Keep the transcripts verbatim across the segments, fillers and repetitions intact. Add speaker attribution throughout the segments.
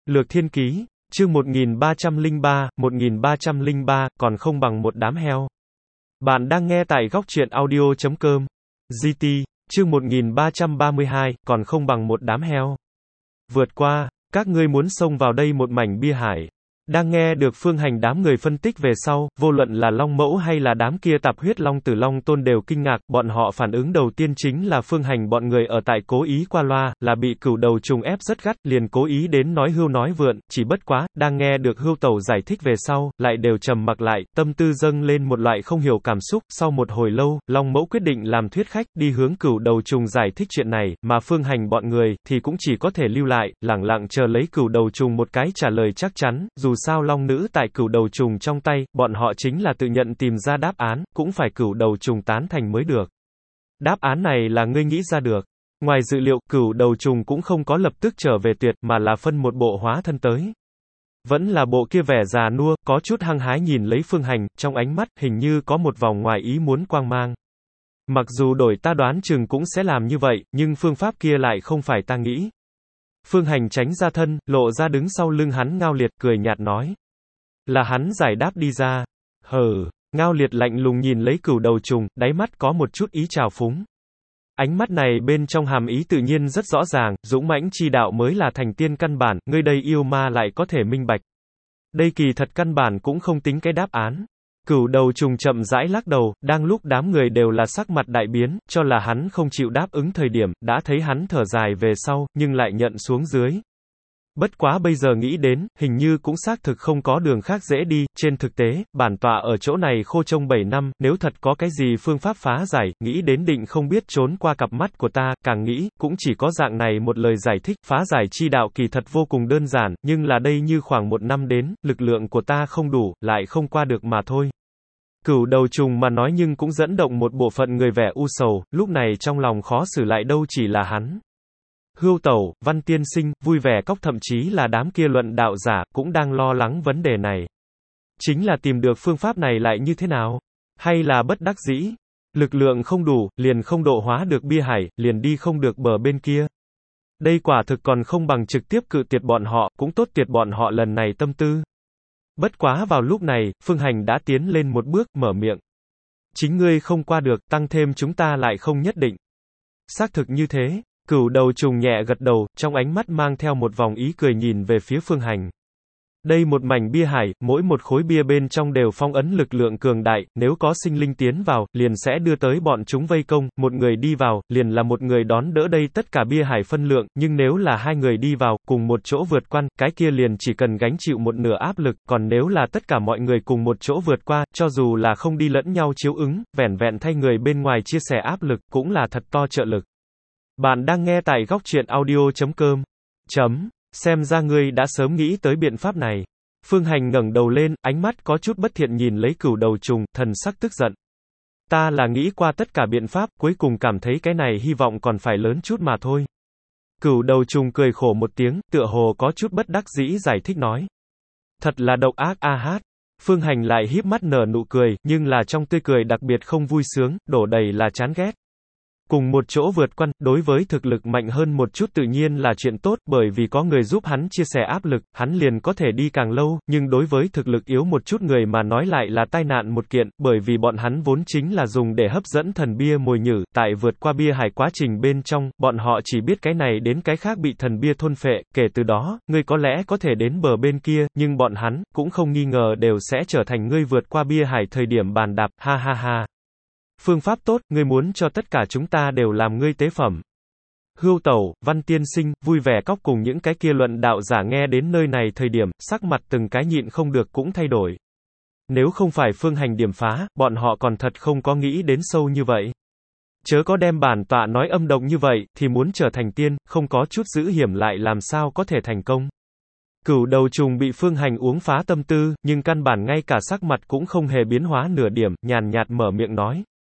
Speaker 1: Lược Thiên Ký, chương một nghìn ba trăm lẻ ba, một nghìn ba trăm lẻ ba, còn không bằng một đám heo. Bạn đang nghe tại góc truyện audio chấm com. giê tê, chương một nghìn ba trăm ba mươi hai, còn không bằng một đám heo. Vượt qua, các ngươi muốn xông vào đây một mảnh bia hải. Đang nghe được Phương Hành đám người phân tích về sau, vô luận là Long Mẫu hay là đám kia tạp huyết Long Tử Long Tôn đều kinh ngạc, bọn họ phản ứng đầu tiên chính là Phương Hành bọn người ở tại cố ý qua loa, là bị cửu đầu trùng ép rất gắt, liền cố ý đến nói hưu nói vượn, chỉ bất quá, đang nghe được Hưu Tẩu giải thích về sau, lại đều trầm mặc lại, tâm tư dâng lên một loại không hiểu cảm xúc, sau một hồi lâu, Long Mẫu quyết định làm thuyết khách, đi hướng cửu đầu trùng giải thích chuyện này, mà Phương Hành bọn người, thì cũng chỉ có thể lưu lại, lẳng lặng chờ lấy cửu đầu trùng một cái trả lời chắc chắn, dù sao Long nữ tại cửu đầu trùng trong tay, bọn họ chính là tự nhận tìm ra đáp án, cũng phải cửu đầu trùng tán thành mới được. Đáp án này là ngươi nghĩ ra được. Ngoài dự liệu, cửu đầu trùng cũng không có lập tức trở về tuyệt, mà là phân một bộ hóa thân tới. Vẫn là bộ kia vẻ già nua, có chút hăng hái nhìn lấy Phương Hành, trong ánh mắt, hình như có một vòng ngoài ý muốn quang mang. Mặc dù đổi ta đoán chừng cũng sẽ làm như vậy, nhưng phương pháp kia lại không phải ta nghĩ. Phương Hành tránh ra thân, lộ ra đứng sau lưng hắn Ngao Liệt, cười nhạt nói. Là hắn giải đáp đi ra. Hừ, Ngao Liệt lạnh lùng nhìn lấy cửu đầu trùng, đáy mắt có một chút ý trào phúng. Ánh mắt này bên trong hàm ý tự nhiên rất rõ ràng, dũng mãnh chi đạo mới là thành tiên căn bản, ngươi đây yêu ma lại có thể minh bạch. Đây kỳ thật căn bản cũng không tính cái đáp án. Cửu đầu trùng chậm rãi lắc đầu, đang lúc đám người đều là sắc mặt đại biến, cho là hắn không chịu đáp ứng thời điểm, đã thấy hắn thở dài về sau, nhưng lại nhận xuống dưới. Bất quá bây giờ nghĩ đến, hình như cũng xác thực không có đường khác dễ đi, trên thực tế, bản tọa ở chỗ này khô trông bảy năm, nếu thật có cái gì phương pháp phá giải, nghĩ đến định không biết trốn qua cặp mắt của ta, càng nghĩ, cũng chỉ có dạng này một lời giải thích, phá giải chi đạo kỳ thật vô cùng đơn giản, nhưng là đây như khoảng một năm đến, lực lượng của ta không đủ, lại không qua được mà thôi. Cửu đầu trùng mà nói nhưng cũng dẫn động một bộ phận người vẻ u sầu, lúc này trong lòng khó xử lại đâu chỉ là hắn. Hưu Tẩu, Văn Tiên Sinh, vui vẻ cóc thậm chí là đám kia luận đạo giả, cũng đang lo lắng vấn đề này. Chính là tìm được phương pháp này lại như thế nào? Hay là bất đắc dĩ? Lực lượng không đủ, liền không độ hóa được bia hải, liền đi không được bờ bên kia. Đây quả thực còn không bằng trực tiếp cự tuyệt bọn họ, cũng tốt tuyệt bọn họ lần này tâm tư. Bất quá vào lúc này, Phương Hành đã tiến lên một bước, mở miệng. Chính ngươi không qua được, tăng thêm chúng ta lại không nhất định. Xác thực như thế. Cửu đầu trùng nhẹ gật đầu, trong ánh mắt mang theo một vòng ý cười nhìn về phía Phương Hành. Đây một mảnh bia hải, mỗi một khối bia bên trong đều phong ấn lực lượng cường đại, nếu có sinh linh tiến vào, liền sẽ đưa tới bọn chúng vây công, một người đi vào, liền là một người đón đỡ đây tất cả bia hải phân lượng, nhưng nếu là hai người đi vào, cùng một chỗ vượt qua, cái kia liền chỉ cần gánh chịu một nửa áp lực, còn nếu là tất cả mọi người cùng một chỗ vượt qua, cho dù là không đi lẫn nhau chiếu ứng, vẻn vẹn thay người bên ngoài chia sẻ áp lực, cũng là thật to trợ lực. Bạn đang nghe tại góc truyện audio chấm com. Chấm. Xem ra ngươi đã sớm nghĩ tới biện pháp này. Phương Hành ngẩng đầu lên, ánh mắt có chút bất thiện nhìn lấy cửu đầu trùng, thần sắc tức giận. Ta là nghĩ qua tất cả biện pháp, cuối cùng cảm thấy cái này hy vọng còn phải lớn chút mà thôi. Cửu đầu trùng cười khổ một tiếng, tựa hồ có chút bất đắc dĩ giải thích nói. Thật là độc ác a hát. Phương Hành lại híp mắt nở nụ cười, nhưng là trong tươi cười đặc biệt không vui sướng, đổ đầy là chán ghét. Cùng một chỗ vượt qua, đối với thực lực mạnh hơn một chút tự nhiên là chuyện tốt, bởi vì có người giúp hắn chia sẻ áp lực, hắn liền có thể đi càng lâu, nhưng đối với thực lực yếu một chút người mà nói lại là tai nạn một kiện, bởi vì bọn hắn vốn chính là dùng để hấp dẫn thần bia mồi nhử, tại vượt qua bia hải quá trình bên trong, bọn họ chỉ biết cái này đến cái khác bị thần bia thôn phệ, kể từ đó, ngươi có lẽ có thể đến bờ bên kia, nhưng bọn hắn, cũng không nghi ngờ đều sẽ trở thành ngươi vượt qua bia hải thời điểm bàn đạp, ha ha ha. Phương pháp tốt, ngươi muốn cho tất cả chúng ta đều làm ngươi tế phẩm. Hưu Tẩu, Văn Tiên Sinh, vui vẻ cóc cùng những cái kia luận đạo giả nghe đến nơi này thời điểm, sắc mặt từng cái nhịn không được cũng thay đổi. Nếu không phải Phương Hành điểm phá, bọn họ còn thật không có nghĩ đến sâu như vậy. Chớ có đem bản tọa nói âm độc như vậy, thì muốn trở thành tiên, không có chút giữ hiểm lại làm sao có thể thành công. Cửu đầu trùng bị Phương Hành uống phá tâm tư, nhưng căn bản ngay cả sắc mặt cũng không hề biến hóa nửa điểm, nhàn nhạt mở miệng nói.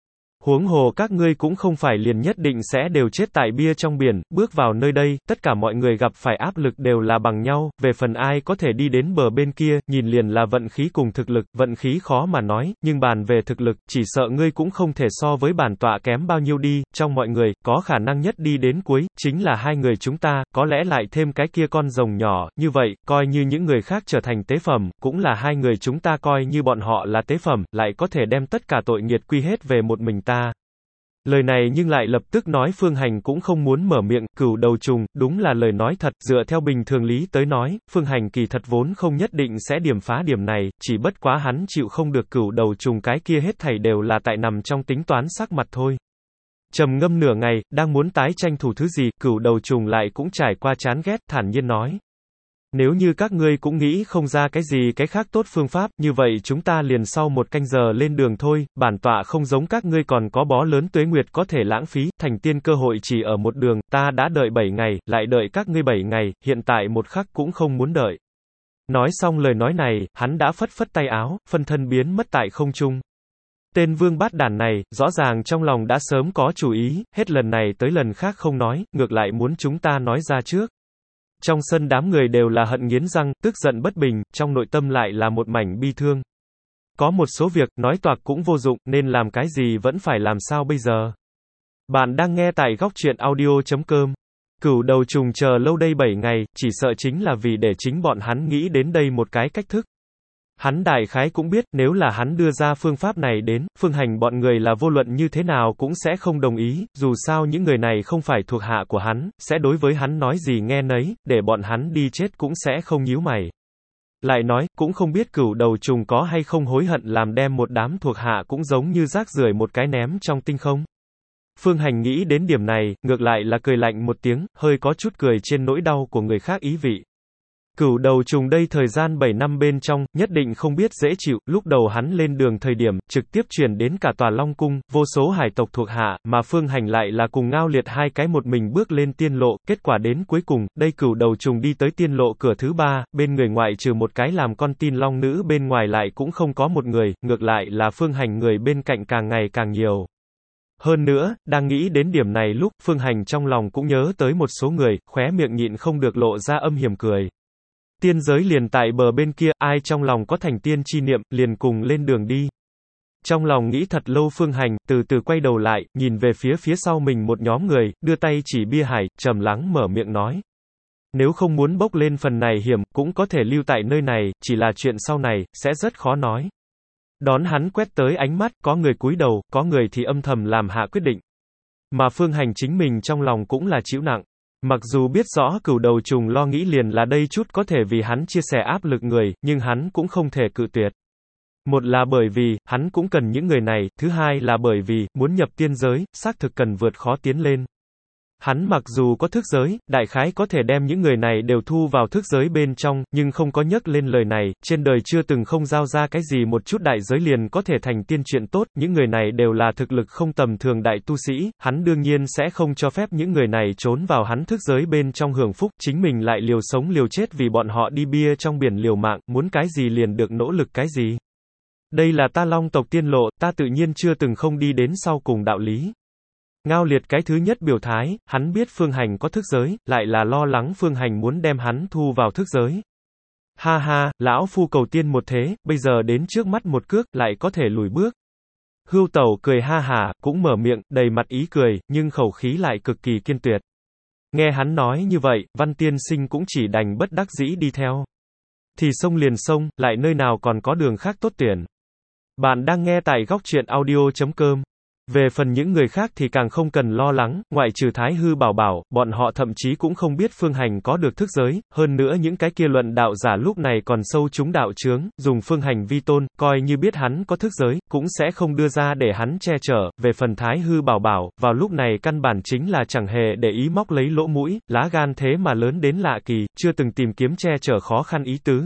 Speaker 1: Huống hồ các ngươi cũng không phải liền nhất định sẽ đều chết tại bia trong biển, bước vào nơi đây, tất cả mọi người gặp phải áp lực đều là bằng nhau, về phần ai có thể đi đến bờ bên kia, nhìn liền là vận khí cùng thực lực, vận khí khó mà nói, nhưng bàn về thực lực, chỉ sợ ngươi cũng không thể so với bản tọa kém bao nhiêu đi, trong mọi người, có khả năng nhất đi đến cuối, chính là hai người chúng ta, có lẽ lại thêm cái kia con rồng nhỏ, như vậy, coi như những người khác trở thành tế phẩm, cũng là hai người chúng ta coi như bọn họ là tế phẩm, lại có thể đem tất cả tội nghiệt quy hết về một mình ta. Lời này nhưng lại lập tức nói Phương Hành cũng không muốn mở miệng, cửu đầu trùng, đúng là lời nói thật, dựa theo bình thường lý tới nói, Phương Hành kỳ thật vốn không nhất định sẽ điểm phá điểm này, chỉ bất quá hắn chịu không được cửu đầu trùng cái kia hết thảy đều là tại nằm trong tính toán sắc mặt thôi. Trầm ngâm nửa ngày, đang muốn tái tranh thủ thứ gì, cửu đầu trùng lại cũng trải qua chán ghét, thản nhiên nói. Nếu như các ngươi cũng nghĩ không ra cái gì cái khác tốt phương pháp, như vậy chúng ta liền sau một canh giờ lên đường thôi, bản tọa không giống các ngươi còn có bó lớn tuế nguyệt có thể lãng phí, thành tiên cơ hội chỉ ở một đường, ta đã đợi bảy ngày, lại đợi các ngươi bảy ngày, hiện tại một khắc cũng không muốn đợi. Nói xong lời nói này, hắn đã phất phất tay áo, phân thân biến mất tại không trung. Tên vương bát đản này, rõ ràng trong lòng đã sớm có chủ ý, hết lần này tới lần khác không nói, ngược lại muốn chúng ta nói ra trước. Trong sân đám người đều là hận nghiến răng, tức giận bất bình, trong nội tâm lại là một mảnh bi thương. Có một số việc, nói toạc cũng vô dụng, nên làm cái gì vẫn phải làm sao bây giờ. Bạn đang nghe tại góc truyện audio chấm com. Cửu đầu trùng chờ lâu đây bảy ngày, chỉ sợ chính là vì để chính bọn hắn nghĩ đến đây một cái cách thức. Hắn đại khái cũng biết, nếu là hắn đưa ra phương pháp này đến, Phương Hành bọn người là vô luận như thế nào cũng sẽ không đồng ý, dù sao những người này không phải thuộc hạ của hắn, sẽ đối với hắn nói gì nghe nấy, để bọn hắn đi chết cũng sẽ không nhíu mày. Lại nói, cũng không biết cửu đầu trùng có hay không hối hận làm đem một đám thuộc hạ cũng giống như rác rưởi một cái ném trong tinh không. Phương Hành nghĩ đến điểm này, ngược lại là cười lạnh một tiếng, hơi có chút cười trên nỗi đau của người khác ý vị. Cửu đầu trùng đây thời gian bảy năm bên trong, nhất định không biết dễ chịu, lúc đầu hắn lên đường thời điểm, trực tiếp chuyển đến cả tòa Long Cung, vô số hải tộc thuộc hạ, mà Phương Hành lại là cùng Ngao Liệt hai cái một mình bước lên tiên lộ, kết quả đến cuối cùng, đây cửu đầu trùng đi tới tiên lộ cửa thứ ba, bên người ngoại trừ một cái làm con tin long nữ bên ngoài lại cũng không có một người, ngược lại là Phương Hành người bên cạnh càng ngày càng nhiều. Hơn nữa, đang nghĩ đến điểm này lúc, Phương Hành trong lòng cũng nhớ tới một số người, khóe miệng nhịn không được lộ ra âm hiểm cười. Tiên giới liền tại bờ bên kia, ai trong lòng có thành tiên chi niệm, liền cùng lên đường đi. Trong lòng nghĩ thật lâu Phương Hành, từ từ quay đầu lại, nhìn về phía phía sau mình một nhóm người, đưa tay chỉ bia hải, trầm lắng mở miệng nói. Nếu không muốn bốc lên phần này hiểm, cũng có thể lưu tại nơi này, chỉ là chuyện sau này, sẽ rất khó nói. Đón hắn quét tới ánh mắt, có người cúi đầu, có người thì âm thầm làm hạ quyết định. Mà Phương Hành chính mình trong lòng cũng là chịu nặng. Mặc dù biết rõ cửu đầu trùng lo nghĩ liền là đây chút có thể vì hắn chia sẻ áp lực người, nhưng hắn cũng không thể cự tuyệt. Một là bởi vì, hắn cũng cần những người này, thứ hai là bởi vì, muốn nhập tiên giới, xác thực cần vượt khó tiến lên. Hắn mặc dù có thức giới, đại khái có thể đem những người này đều thu vào thức giới bên trong, nhưng không có nhắc lên lời này, trên đời chưa từng không giao ra cái gì một chút đại giới liền có thể thành tiên chuyện tốt, những người này đều là thực lực không tầm thường đại tu sĩ, hắn đương nhiên sẽ không cho phép những người này trốn vào hắn thức giới bên trong hưởng phúc, chính mình lại liều sống liều chết vì bọn họ đi bia trong biển liều mạng, muốn cái gì liền được nỗ lực cái gì. Đây là ta Long tộc tiên lộ, ta tự nhiên chưa từng không đi đến sau cùng đạo lý. Ngao Liệt cái thứ nhất biểu thái, hắn biết Phương Hành có thức giới, lại là lo lắng Phương Hành muốn đem hắn thu vào thức giới. Ha ha, lão phu cầu tiên một thế, bây giờ đến trước mắt một cước, lại có thể lùi bước. Hưu Tẩu cười ha hả, cũng mở miệng, đầy mặt ý cười, nhưng khẩu khí lại cực kỳ kiên tuyệt. Nghe hắn nói như vậy, Văn Tiên Sinh cũng chỉ đành bất đắc dĩ đi theo. Thì sông liền sông, lại nơi nào còn có đường khác tốt tuyển. Bạn đang nghe tại góc truyện audio chấm com. Về phần những người khác thì càng không cần lo lắng, ngoại trừ Thái Hư Bảo Bảo, bọn họ thậm chí cũng không biết Phương Hành có được thức giới, hơn nữa những cái kia luận đạo giả lúc này còn sâu trúng đạo chướng, dùng Phương Hành vi tôn, coi như biết hắn có thức giới, cũng sẽ không đưa ra để hắn che chở. Về phần Thái Hư Bảo Bảo, vào lúc này căn bản chính là chẳng hề để ý móc lấy lỗ mũi, lá gan thế mà lớn đến lạ kỳ, chưa từng tìm kiếm che chở khó khăn ý tứ.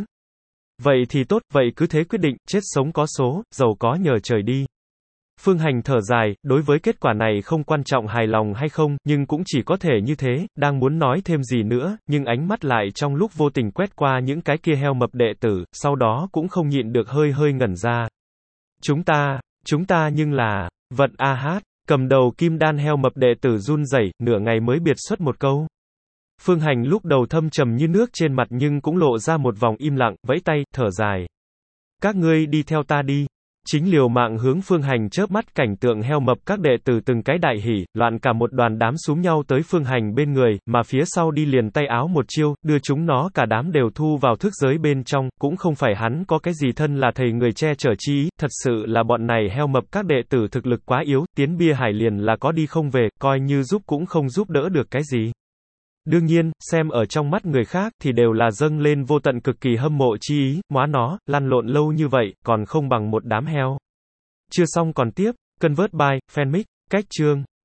Speaker 1: Vậy thì tốt, vậy cứ thế quyết định, chết sống có số, giàu có nhờ trời đi. Phương Hành thở dài, đối với kết quả này không quan trọng hài lòng hay không, nhưng cũng chỉ có thể như thế, đang muốn nói thêm gì nữa, nhưng ánh mắt lại trong lúc vô tình quét qua những cái kia heo mập đệ tử, sau đó cũng không nhịn được hơi hơi ngẩn ra. Chúng ta, chúng ta nhưng là, vật a hát, Cầm đầu kim đan heo mập đệ tử run rẩy, nửa ngày mới biệt xuất một câu. Phương Hành lúc đầu thâm trầm như nước trên mặt nhưng cũng lộ ra một vòng im lặng, vẫy tay, thở dài. Các ngươi đi theo ta đi. Chính liều mạng hướng Phương Hành chớp mắt, cảnh tượng heo mập các đệ tử từng cái đại hỉ, loạn cả một đoàn đám xúm nhau tới Phương Hành bên người, mà phía sau đi liền tay áo một chiêu, đưa chúng nó cả đám đều thu vào thức giới bên trong, cũng không phải hắn có cái gì thân là thầy người che chở chi ý, thật sự là bọn này heo mập các đệ tử thực lực quá yếu, tiến bia hải liền là có đi không về, coi như giúp cũng không giúp đỡ được cái gì. Đương nhiên, xem ở trong mắt người khác thì đều là dâng lên vô tận cực kỳ hâm mộ chi ý, móa nó, lăn lộn lâu như vậy, còn không bằng một đám heo. Chưa xong còn tiếp, Convert by, Fanmic, cách chương.